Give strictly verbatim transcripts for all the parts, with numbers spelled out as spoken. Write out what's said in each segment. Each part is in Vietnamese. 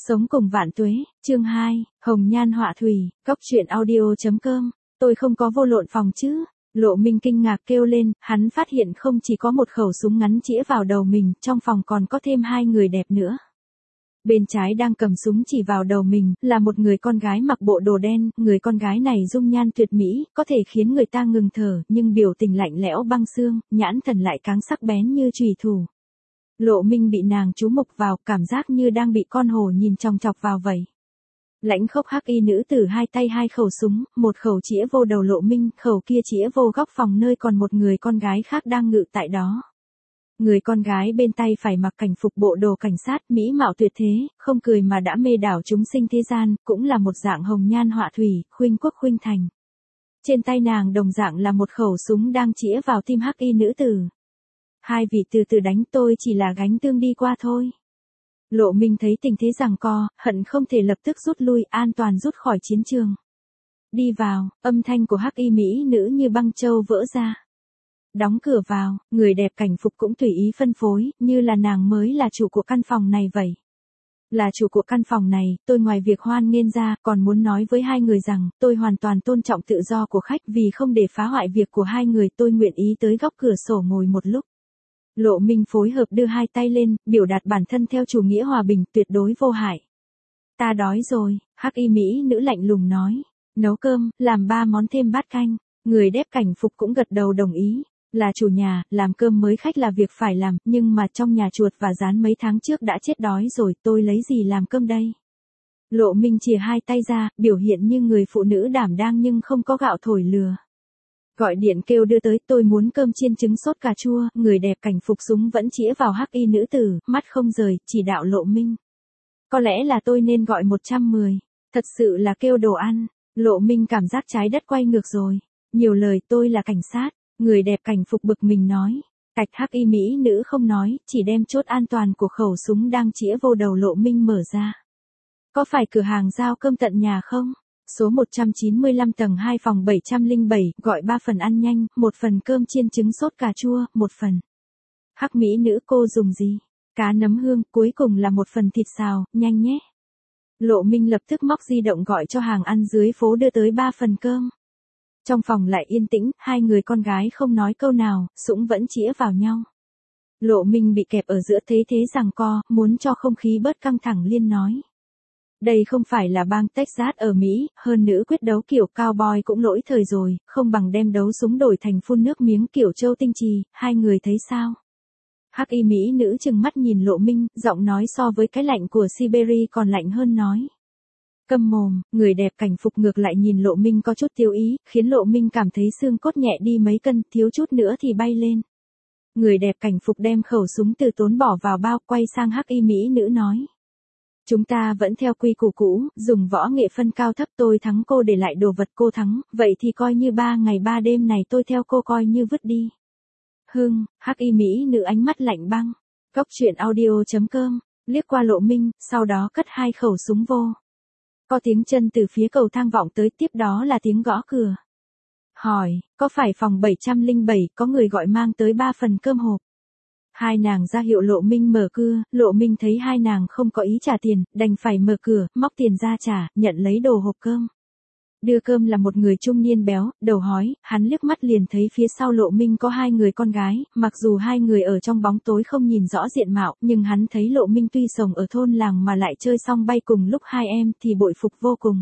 Sống cùng vạn tuế, chương hai, Hồng Nhan Họa Thủy, Cốc truyện audio.com, tôi không có vô lộn phòng chứ. Lộ Minh kinh ngạc kêu lên, hắn phát hiện không chỉ có một khẩu súng ngắn chĩa vào đầu mình, trong phòng còn có thêm hai người đẹp nữa. Bên trái đang cầm súng chỉ vào đầu mình, là một người con gái mặc bộ đồ đen, người con gái này dung nhan tuyệt mỹ, có thể khiến người ta ngừng thở, nhưng biểu tình lạnh lẽo băng xương, nhãn thần lại cáng sắc bén như chùy thủ. Lộ Minh bị nàng chú mục vào, cảm giác như đang bị con hổ nhìn chòng chọc vào vậy. Lãnh khốc hắc y nữ tử hai tay hai khẩu súng, một khẩu chĩa vô đầu Lộ Minh, khẩu kia chĩa vô góc phòng nơi còn một người con gái khác đang ngự tại đó. Người con gái bên tay phải mặc cảnh phục bộ đồ cảnh sát, mỹ mạo tuyệt thế, không cười mà đã mê đảo chúng sinh thế gian, cũng là một dạng hồng nhan họa thủy, khuynh quốc khuynh thành. Trên tay nàng đồng dạng là một khẩu súng đang chĩa vào tim hắc y nữ tử. Hai vị từ từ đánh, tôi chỉ là gánh tương đi qua thôi. Lộ Minh thấy tình thế giằng co, hận không thể lập tức rút lui, an toàn rút khỏi chiến trường. Đi vào, âm thanh của hắc y mỹ nữ như băng châu vỡ ra. Đóng cửa vào, người đẹp cảnh phục cũng tùy ý phân phối, như là nàng mới là chủ của căn phòng này vậy. Là chủ của căn phòng này, tôi ngoài việc hoan nghênh ra, còn muốn nói với hai người rằng, tôi hoàn toàn tôn trọng tự do của khách, vì không để phá hoại việc của hai người, tôi nguyện ý tới góc cửa sổ ngồi một lúc. Lộ Minh phối hợp đưa hai tay lên, biểu đạt bản thân theo chủ nghĩa hòa bình, tuyệt đối vô hại. Ta đói rồi, hắc y mỹ nữ lạnh lùng nói. Nấu cơm, làm ba món thêm bát canh. Người đẹp cảnh phục cũng gật đầu đồng ý. Là chủ nhà, làm cơm mới khách là việc phải làm, nhưng mà trong nhà chuột và rán mấy tháng trước đã chết đói rồi, tôi lấy gì làm cơm đây? Lộ Minh chìa hai tay ra, biểu hiện như người phụ nữ đảm đang nhưng không có gạo thổi lừa. Gọi điện kêu đưa tới, tôi muốn cơm chiên trứng sốt cà chua, người đẹp cảnh phục súng vẫn chĩa vào hắc y nữ tử, mắt không rời, chỉ đạo Lộ Minh. Có lẽ là tôi nên gọi một trăm mười, thật sự là kêu đồ ăn. Lộ Minh cảm giác trái đất quay ngược rồi. Nhiều lời, tôi là cảnh sát. Người đẹp cảnh phục bực mình nói. Cạch hắc y mỹ nữ không nói, chỉ đem chốt an toàn của khẩu súng đang chĩa vô đầu Lộ Minh mở ra. Có phải cửa hàng giao cơm tận nhà không? Số một trăm chín mươi lăm tầng hai phòng bảy trăm lẻ bảy, gọi ba phần ăn nhanh, một phần cơm chiên trứng sốt cà chua, một phần. Hắc mỹ nữ cô dùng gì? Cá nấm hương, cuối cùng là một phần thịt xào, nhanh nhé. Lộ Minh lập tức móc di động gọi cho hàng ăn dưới phố đưa tới ba phần cơm. Trong phòng lại yên tĩnh, hai người con gái không nói câu nào, súng vẫn chĩa vào nhau. Lộ Minh bị kẹp ở giữa thế thế giằng co, muốn cho không khí bớt căng thẳng liên nói. Đây không phải là bang Texas ở Mỹ, hơn nữ quyết đấu kiểu cowboy cũng lỗi thời rồi, không bằng đem đấu súng đổi thành phun nước miếng kiểu châu tinh trì, hai người thấy sao? Hắc y mỹ nữ chừng mắt nhìn Lộ Minh, giọng nói so với cái lạnh của Siberia còn lạnh hơn nói. Câm mồm, người đẹp cảnh phục ngược lại nhìn Lộ Minh có chút tiêu ý, khiến Lộ Minh cảm thấy xương cốt nhẹ đi mấy cân, thiếu chút nữa thì bay lên. Người đẹp cảnh phục đem khẩu súng từ tốn bỏ vào bao, quay sang hắc y mỹ nữ nói. Chúng ta vẫn theo quy củ cũ, dùng võ nghệ phân cao thấp, tôi thắng cô để lại đồ vật cô thắng, vậy thì coi như ba ngày ba đêm này tôi theo cô coi như vứt đi. Hưng, hắc y mỹ nữ ánh mắt lạnh băng. Cốc truyện audio.com, liếc qua Lộ Minh, sau đó cất hai khẩu súng vô. Có tiếng chân từ phía cầu thang vọng tới, tiếp đó là tiếng gõ cửa. Hỏi, có phải phòng bảy trăm lẻ bảy có người gọi mang tới ba phần cơm hộp? Hai nàng ra hiệu Lộ Minh mở cửa, Lộ Minh thấy hai nàng không có ý trả tiền, đành phải mở cửa, móc tiền ra trả, nhận lấy đồ hộp cơm. Đưa cơm là một người trung niên béo, đầu hói, hắn liếc mắt liền thấy phía sau Lộ Minh có hai người con gái, mặc dù hai người ở trong bóng tối không nhìn rõ diện mạo, nhưng hắn thấy Lộ Minh tuy sống ở thôn làng mà lại chơi xong bay cùng lúc hai em thì bội phục vô cùng.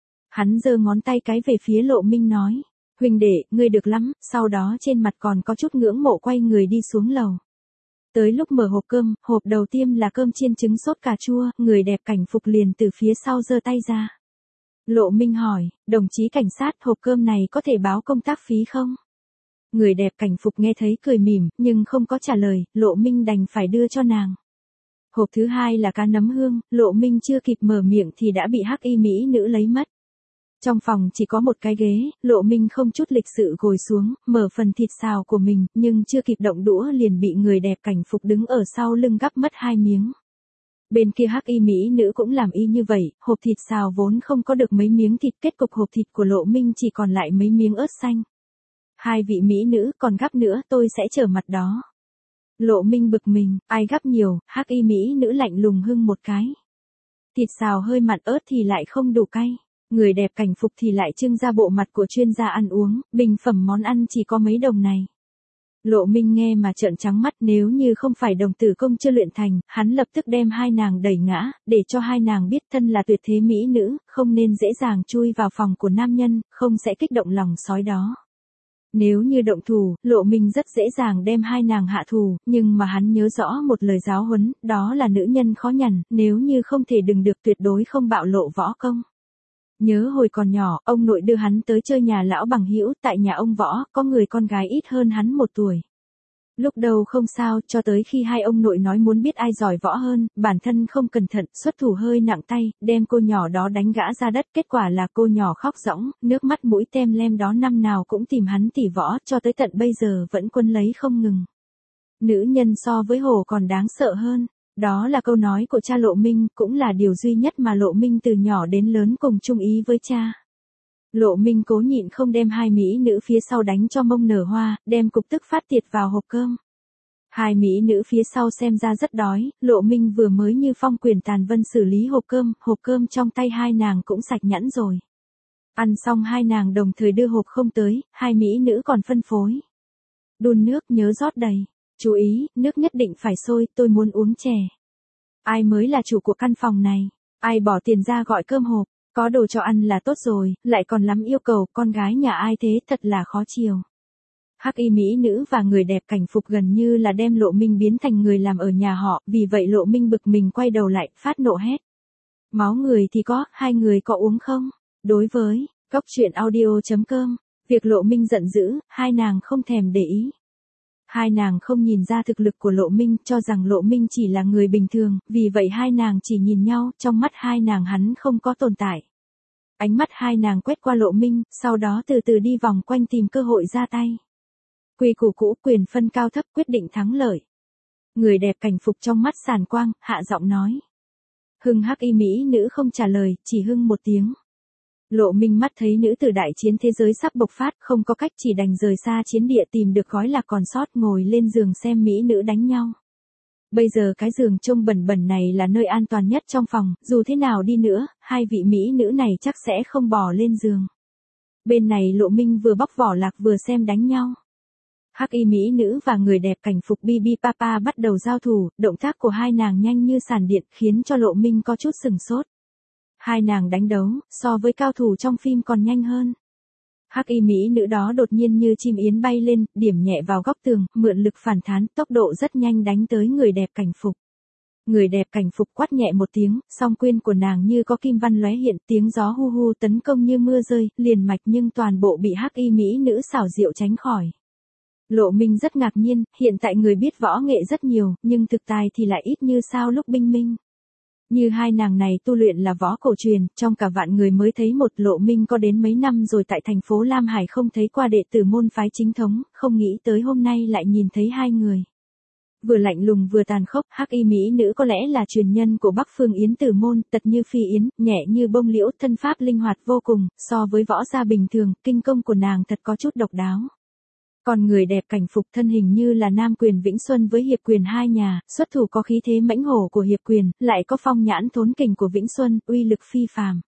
Hắn giơ ngón tay cái về phía Lộ Minh nói, huynh đệ, ngươi được lắm, sau đó trên mặt còn có chút ngưỡng mộ quay người đi xuống lầu. Tới lúc mở hộp cơm, hộp đầu tiên là cơm chiên trứng sốt cà chua, người đẹp cảnh phục liền từ phía sau giơ tay ra. Lộ Minh hỏi, đồng chí cảnh sát, hộp cơm này có thể báo công tác phí không? Người đẹp cảnh phục nghe thấy cười mỉm, nhưng không có trả lời, Lộ Minh đành phải đưa cho nàng. Hộp thứ hai là cá nấm hương, Lộ Minh chưa kịp mở miệng thì đã bị hắc y mỹ nữ lấy mất. Trong phòng chỉ có một cái ghế, Lộ Minh không chút lịch sự ngồi xuống, mở phần thịt xào của mình, nhưng chưa kịp động đũa liền bị người đẹp cảnh phục đứng ở sau lưng gắp mất hai miếng. Bên kia hắc y mỹ nữ cũng làm y như vậy, hộp thịt xào vốn không có được mấy miếng thịt, kết cục hộp thịt của Lộ Minh chỉ còn lại mấy miếng ớt xanh. Hai vị mỹ nữ còn gắp nữa, tôi sẽ trở mặt đó. Lộ Minh bực mình, ai gắp nhiều, hắc y mỹ nữ lạnh lùng hưng một cái. Thịt xào hơi mặn ớt thì lại không đủ cay. Người đẹp cảnh phục thì lại trưng ra bộ mặt của chuyên gia ăn uống, bình phẩm món ăn chỉ có mấy đồng này. Lộ Minh nghe mà trợn trắng mắt, nếu như không phải đồng tử công chưa luyện thành, hắn lập tức đem hai nàng đẩy ngã, để cho hai nàng biết thân là tuyệt thế mỹ nữ, không nên dễ dàng chui vào phòng của nam nhân, không sẽ kích động lòng sói đó. Nếu như động thủ, Lộ Minh rất dễ dàng đem hai nàng hạ thủ, nhưng mà hắn nhớ rõ một lời giáo huấn, đó là nữ nhân khó nhằn, nếu như không thể đừng được tuyệt đối không bạo lộ võ công. Nhớ hồi còn nhỏ, ông nội đưa hắn tới chơi nhà lão bằng hữu, tại nhà ông Võ, có người con gái ít hơn hắn một tuổi. Lúc đầu không sao, cho tới khi hai ông nội nói muốn biết ai giỏi võ hơn, bản thân không cẩn thận, xuất thủ hơi nặng tay, đem cô nhỏ đó đánh gã ra đất, kết quả là cô nhỏ khóc rõng, nước mắt mũi tem lem đó năm nào cũng tìm hắn tỉ võ, cho tới tận bây giờ vẫn quân lấy không ngừng. Nữ nhân so với hổ còn đáng sợ hơn. Đó là câu nói của cha Lộ Minh, cũng là điều duy nhất mà Lộ Minh từ nhỏ đến lớn cùng chung ý với cha. Lộ Minh cố nhịn không đem hai mỹ nữ phía sau đánh cho mông nở hoa, đem cục tức phát tiệt vào hộp cơm. Hai mỹ nữ phía sau xem ra rất đói, Lộ Minh vừa mới như phong quyền tàn vân xử lý hộp cơm, hộp cơm trong tay hai nàng cũng sạch nhẵn rồi. Ăn xong hai nàng đồng thời đưa hộp không tới, hai mỹ nữ còn phân phối. Đun nước nhớ rót đầy. Chú ý, nước nhất định phải sôi, tôi muốn uống chè. Ai mới là chủ của căn phòng này? Ai bỏ tiền ra gọi cơm hộp? Có đồ cho ăn là tốt rồi, lại còn lắm yêu cầu, con gái nhà ai thế, thật là khó chiều. Hắc y mỹ nữ và người đẹp cảnh phục gần như là đem Lộ Minh biến thành người làm ở nhà họ, vì vậy Lộ Minh bực mình quay đầu lại, phát nộ hét. Máu người thì có, hai người có uống không? Đối với Cốc Truyện Audio chấm com, việc Lộ Minh giận dữ, hai nàng không thèm để ý. Hai nàng không nhìn ra thực lực của Lộ Minh, cho rằng Lộ Minh chỉ là người bình thường, vì vậy hai nàng chỉ nhìn nhau, trong mắt hai nàng hắn không có tồn tại. Ánh mắt hai nàng quét qua Lộ Minh, sau đó từ từ đi vòng quanh tìm cơ hội ra tay. Quy củ cũ, quyền phân cao thấp, quyết định thắng lợi. Người đẹp cảnh phục trong mắt sàn quang, hạ giọng nói. Hưng hắc y mỹ nữ không trả lời, chỉ hưng một tiếng. Lộ Minh mắt thấy nữ tử đại chiến thế giới sắp bộc phát, không có cách chỉ đành rời xa chiến địa tìm được gói lạc còn sót, ngồi lên giường xem mỹ nữ đánh nhau. Bây giờ cái giường trông bẩn bẩn này là nơi an toàn nhất trong phòng, dù thế nào đi nữa, hai vị mỹ nữ này chắc sẽ không bò lên giường. Bên này Lộ Minh vừa bóc vỏ lạc vừa xem đánh nhau. Hắc y mỹ nữ và người đẹp cảnh phục Bibi Papa bắt đầu giao thủ, động tác của hai nàng nhanh như sàn điện, khiến cho Lộ Minh có chút sừng sốt. Hai nàng đánh đấu, so với cao thủ trong phim còn nhanh hơn. Hắc y mỹ nữ đó đột nhiên như chim yến bay lên, điểm nhẹ vào góc tường, mượn lực phản thán, tốc độ rất nhanh đánh tới người đẹp cảnh phục. Người đẹp cảnh phục quát nhẹ một tiếng, song quyên của nàng như có kim văn lóe hiện, tiếng gió hu hu tấn công như mưa rơi, liền mạch nhưng toàn bộ bị hắc y mỹ nữ xảo diệu tránh khỏi. Lộ Minh rất ngạc nhiên, hiện tại người biết võ nghệ rất nhiều, nhưng thực tài thì lại ít như sao lúc binh minh. Như hai nàng này tu luyện là võ cổ truyền, trong cả vạn người mới thấy một. Lộ Minh có đến mấy năm rồi tại thành phố Lam Hải không thấy qua đệ tử môn phái chính thống, không nghĩ tới hôm nay lại nhìn thấy hai người. Vừa lạnh lùng vừa tàn khốc, hắc y mỹ nữ có lẽ là truyền nhân của Bắc Phương Yến Tử môn, tật như phi yến, nhẹ như bông liễu, thân pháp linh hoạt vô cùng, so với võ gia bình thường, kinh công của nàng thật có chút độc đáo. Còn người đẹp cảnh phục thân hình như là Nam Quyền Vĩnh Xuân với Hiệp Quyền hai nhà, xuất thủ có khí thế mãnh hổ của Hiệp Quyền, lại có phong nhãn thốn kình của Vĩnh Xuân, uy lực phi phàm.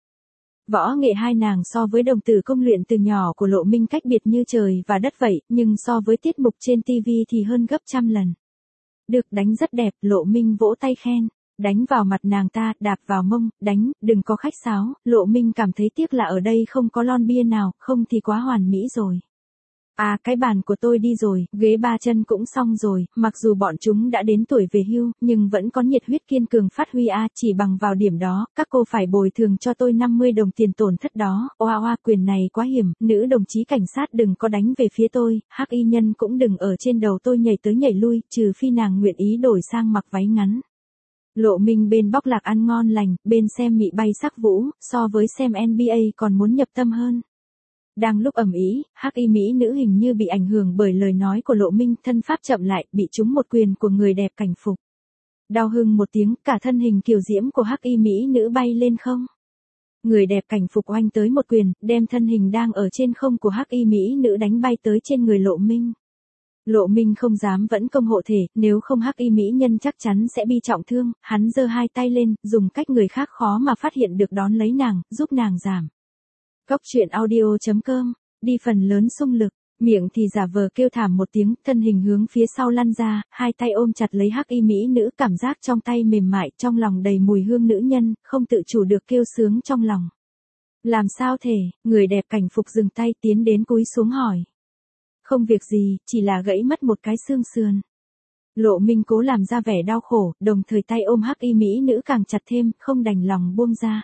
Võ nghệ hai nàng so với đồng tử công luyện từ nhỏ của Lộ Minh cách biệt như trời và đất vậy, nhưng so với tiết mục trên ti vi thì hơn gấp trăm lần. Được, đánh rất đẹp, Lộ Minh vỗ tay khen. Đánh vào mặt nàng ta, đạp vào mông, đánh, đừng có khách sáo. Lộ Minh cảm thấy tiếc là ở đây không có lon bia nào, không thì quá hoàn mỹ rồi. À, cái bàn của tôi đi rồi, ghế ba chân cũng xong rồi, mặc dù bọn chúng đã đến tuổi về hưu, nhưng vẫn có nhiệt huyết kiên cường phát huy a, chỉ bằng vào điểm đó, các cô phải bồi thường cho tôi năm mươi đồng tiền tổn thất đó. Oa oa, quyền này quá hiểm, nữ đồng chí cảnh sát đừng có đánh về phía tôi, hắc y nhân cũng đừng ở trên đầu tôi nhảy tới nhảy lui, trừ phi nàng nguyện ý đổi sang mặc váy ngắn. Lộ Minh bên bóc lạc ăn ngon lành, bên xem mị bay sắc vũ, so với xem en bi ây còn muốn nhập tâm hơn. Đang lúc ầm ĩ, hắc y mỹ nữ hình như bị ảnh hưởng bởi lời nói của Lộ Minh, thân pháp chậm lại, bị trúng một quyền của người đẹp cảnh phục. Đau hưng một tiếng, cả thân hình kiều diễm của hắc y mỹ nữ bay lên không. Người đẹp cảnh phục oanh tới một quyền, đem thân hình đang ở trên không của hắc y mỹ nữ đánh bay tới trên người Lộ Minh. Lộ Minh không dám vẫn công hộ thể, nếu không hắc y mỹ nhân chắc chắn sẽ bị trọng thương, hắn giơ hai tay lên, dùng cách người khác khó mà phát hiện được đón lấy nàng, giúp nàng giảm. Cốc truyện audio chấm com, đi phần lớn xung lực, miệng thì giả vờ kêu thảm một tiếng, thân hình hướng phía sau lăn ra, hai tay ôm chặt lấy hắc y mỹ nữ, cảm giác trong tay mềm mại, trong lòng đầy mùi hương nữ nhân, không tự chủ được kêu sướng trong lòng. Làm sao thể, người đẹp cảnh phục dừng tay tiến đến cúi xuống hỏi. Không việc gì, chỉ là gãy mất một cái xương sườn. Lộ Minh cố làm ra vẻ đau khổ, đồng thời tay ôm hắc y mỹ nữ càng chặt thêm, không đành lòng buông ra.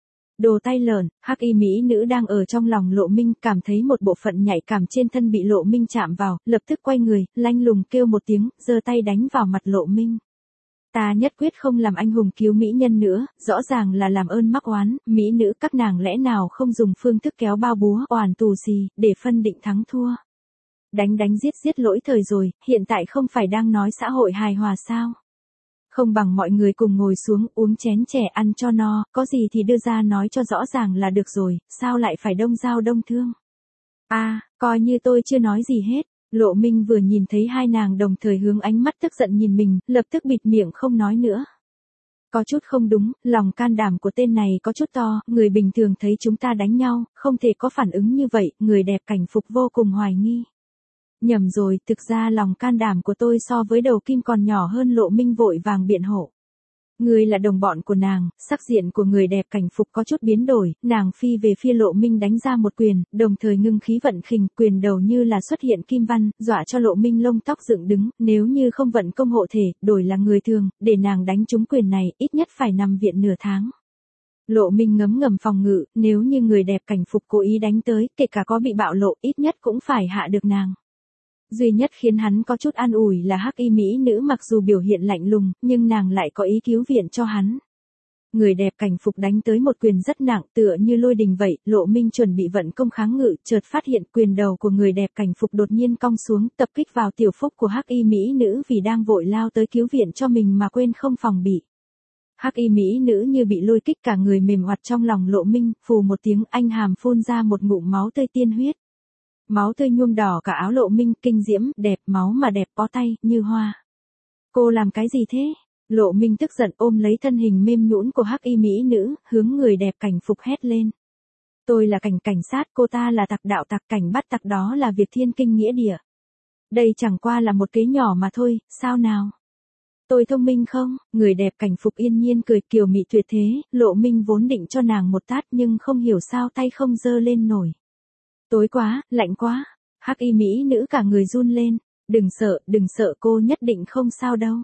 Đồ tay lợn, hắc y mỹ nữ đang ở trong lòng Lộ Minh, cảm thấy một bộ phận nhạy cảm trên thân bị Lộ Minh chạm vào, lập tức quay người, lanh lùng kêu một tiếng, giơ tay đánh vào mặt Lộ Minh. Ta nhất quyết không làm anh hùng cứu mỹ nhân nữa, rõ ràng là làm ơn mắc oán, mỹ nữ các nàng lẽ nào không dùng phương thức kéo bao búa, oàn tù gì, để phân định thắng thua. Đánh đánh giết giết lỗi thời rồi, hiện tại không phải đang nói xã hội hài hòa sao? Không bằng mọi người cùng ngồi xuống uống chén chè ăn cho no, có gì thì đưa ra nói cho rõ ràng là được rồi, sao lại phải đông giao đông thương? A, à, coi như tôi chưa nói gì hết. Lộ Minh vừa nhìn thấy hai nàng đồng thời hướng ánh mắt tức giận nhìn mình, lập tức bịt miệng không nói nữa. Có chút không đúng, lòng can đảm của tên này có chút to, người bình thường thấy chúng ta đánh nhau, không thể có phản ứng như vậy, người đẹp cảnh phục vô cùng hoài nghi. Nhầm rồi, thực ra lòng can đảm của tôi so với đầu kim còn nhỏ hơn. Lộ Minh vội vàng biện hộ. Người là đồng bọn của nàng, sắc diện của người đẹp cảnh phục có chút biến đổi, nàng phi về phía Lộ Minh đánh ra một quyền, đồng thời ngưng khí vận khinh, quyền đầu như là xuất hiện kim văn, dọa cho Lộ Minh lông tóc dựng đứng, nếu như không vận công hộ thể, đổi là người thường, để nàng đánh trúng quyền này, ít nhất phải nằm viện nửa tháng. Lộ Minh ngấm ngầm phòng ngự, nếu như người đẹp cảnh phục cố ý đánh tới, kể cả có bị bạo lộ, ít nhất cũng phải hạ được nàng. Duy nhất khiến hắn có chút an ủi là hắc y mỹ nữ mặc dù biểu hiện lạnh lùng, nhưng nàng lại có ý cứu viện cho hắn. Người đẹp cảnh phục đánh tới một quyền rất nặng tựa như lôi đình vậy, Lộ Minh chuẩn bị vận công kháng ngự, chợt phát hiện quyền đầu của người đẹp cảnh phục đột nhiên cong xuống, tập kích vào tiểu phúc của hắc y mỹ nữ vì đang vội lao tới cứu viện cho mình mà quên không phòng bị. Hắc y mỹ nữ như bị lôi kích cả người mềm oặt trong lòng Lộ Minh, phù một tiếng anh hàm phun ra một ngụm máu tươi tiên huyết. Máu tươi nhuộm đỏ cả áo Lộ Minh, kinh diễm, đẹp, máu mà đẹp bó tay, như hoa. Cô làm cái gì thế? Lộ Minh tức giận ôm lấy thân hình mềm nhũn của hắc y mỹ nữ, hướng người đẹp cảnh phục hét lên. Tôi là cảnh cảnh sát, cô ta là tặc đạo tặc, cảnh bắt tặc đó là việc thiên kinh nghĩa địa. Đây chẳng qua là một kế nhỏ mà thôi, sao nào? Tôi thông minh không? Người đẹp cảnh phục yên nhiên cười kiều mị tuyệt thế, Lộ Minh vốn định cho nàng một tát nhưng không hiểu sao tay không giơ lên nổi. Tối quá, lạnh quá, hắc y mỹ nữ cả người run lên, đừng sợ, đừng sợ cô nhất định không sao đâu.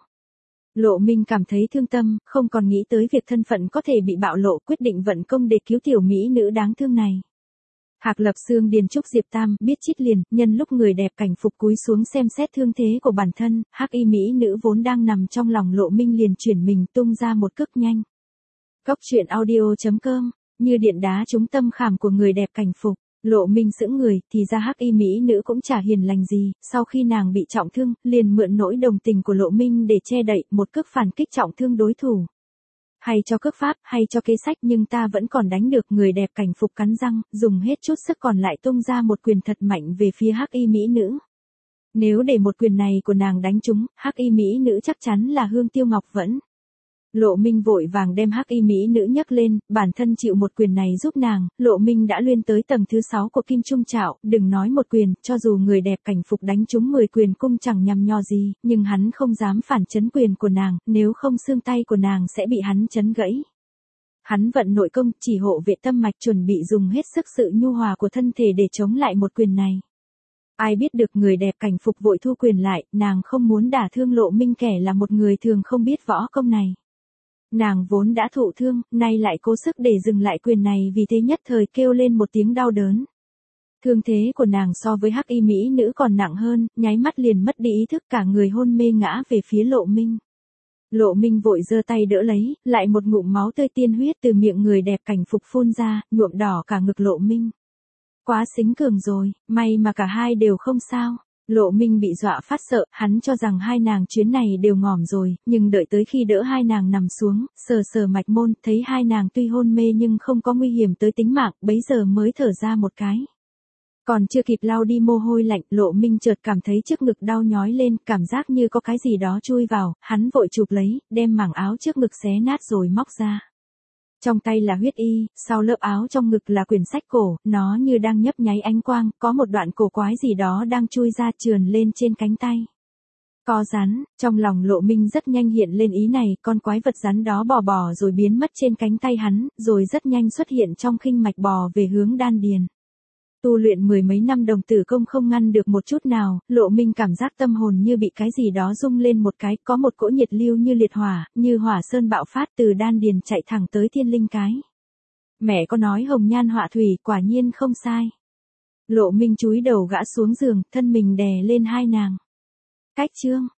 Lộ Minh cảm thấy thương tâm, không còn nghĩ tới việc thân phận có thể bị bạo lộ, quyết định vận công để cứu tiểu mỹ nữ đáng thương này. Hạc Lập Xương Điền Trúc Diệp Tam biết chít liền, nhân lúc người đẹp cảnh phục cúi xuống xem xét thương thế của bản thân, hắc y mỹ nữ vốn đang nằm trong lòng Lộ Minh liền chuyển mình tung ra một cước nhanh. Cốc truyện audio chấm com, như điện đá trúng tâm khảm của người đẹp cảnh phục. Lộ Minh sững người, thì ra hắc y mỹ nữ cũng chả hiền lành gì, sau khi nàng bị trọng thương, liền mượn nỗi đồng tình của Lộ Minh để che đậy, một cước phản kích trọng thương đối thủ. Hay cho cước pháp, hay cho kế sách nhưng ta vẫn còn đánh được. Người đẹp cảnh phục cắn răng, dùng hết chút sức còn lại tung ra một quyền thật mạnh về phía hắc y mỹ nữ. Nếu để một quyền này của nàng đánh trúng, hắc y mỹ nữ chắc chắn là Hương Tiêu Ngọc Vẫn. Lộ Minh vội vàng đem hắc y mỹ nữ nhấc lên, bản thân chịu một quyền này giúp nàng, Lộ Minh đã lên tới tầng thứ sáu của Kim Trung Trảo, đừng nói một quyền, cho dù người đẹp cảnh phục đánh trúng mười quyền cung chẳng nhằm nho gì, nhưng hắn không dám phản chấn quyền của nàng, nếu không xương tay của nàng sẽ bị hắn chấn gãy. Hắn vận nội công, chỉ hộ vệ tâm mạch, chuẩn bị dùng hết sức sự nhu hòa của thân thể để chống lại một quyền này. Ai biết được người đẹp cảnh phục vội thu quyền lại, nàng không muốn đả thương Lộ Minh kẻ là một người thường không biết võ công này. Nàng vốn đã thụ thương, nay lại cố sức để dừng lại quyền này, vì thế nhất thời kêu lên một tiếng đau đớn. Thương thế của nàng so với hắc y mỹ nữ còn nặng hơn, nháy mắt liền mất đi ý thức, cả người hôn mê ngã về phía Lộ Minh. Lộ Minh vội giơ tay đỡ lấy, lại một ngụm máu tươi tiên huyết từ miệng người đẹp cảnh phục phun ra, nhuộm đỏ cả ngực Lộ Minh. Quá xính cường rồi, may mà cả hai đều không sao. Lộ Minh bị dọa phát sợ, hắn cho rằng hai nàng chuyến này đều ngỏm rồi, nhưng đợi tới khi đỡ hai nàng nằm xuống, sờ sờ mạch môn, thấy hai nàng tuy hôn mê nhưng không có nguy hiểm tới tính mạng, bấy giờ mới thở ra một cái. Còn chưa kịp lau đi mồ hôi lạnh, Lộ Minh chợt cảm thấy trước ngực đau nhói lên, cảm giác như có cái gì đó chui vào, hắn vội chụp lấy, đem mảng áo trước ngực xé nát rồi móc ra. Trong tay là huyết y, sau lớp áo trong ngực là quyển sách cổ, nó như đang nhấp nháy ánh quang, có một đoạn cổ quái gì đó đang chui ra trườn lên trên cánh tay. Có rắn, trong lòng Lộ Minh rất nhanh hiện lên ý này, con quái vật rắn đó bò bò rồi biến mất trên cánh tay hắn, rồi rất nhanh xuất hiện trong khinh mạch bò về hướng đan điền. Tu luyện mười mấy năm đồng tử công không ngăn được một chút nào, Lộ Minh cảm giác tâm hồn như bị cái gì đó rung lên một cái, có một cỗ nhiệt lưu như liệt hỏa, như hỏa sơn bạo phát từ đan điền chạy thẳng tới thiên linh cái. Mẹ có nói hồng nhan họa thủy, quả nhiên không sai. Lộ Minh chúi đầu gã xuống giường, thân mình đè lên hai nàng. Cách chương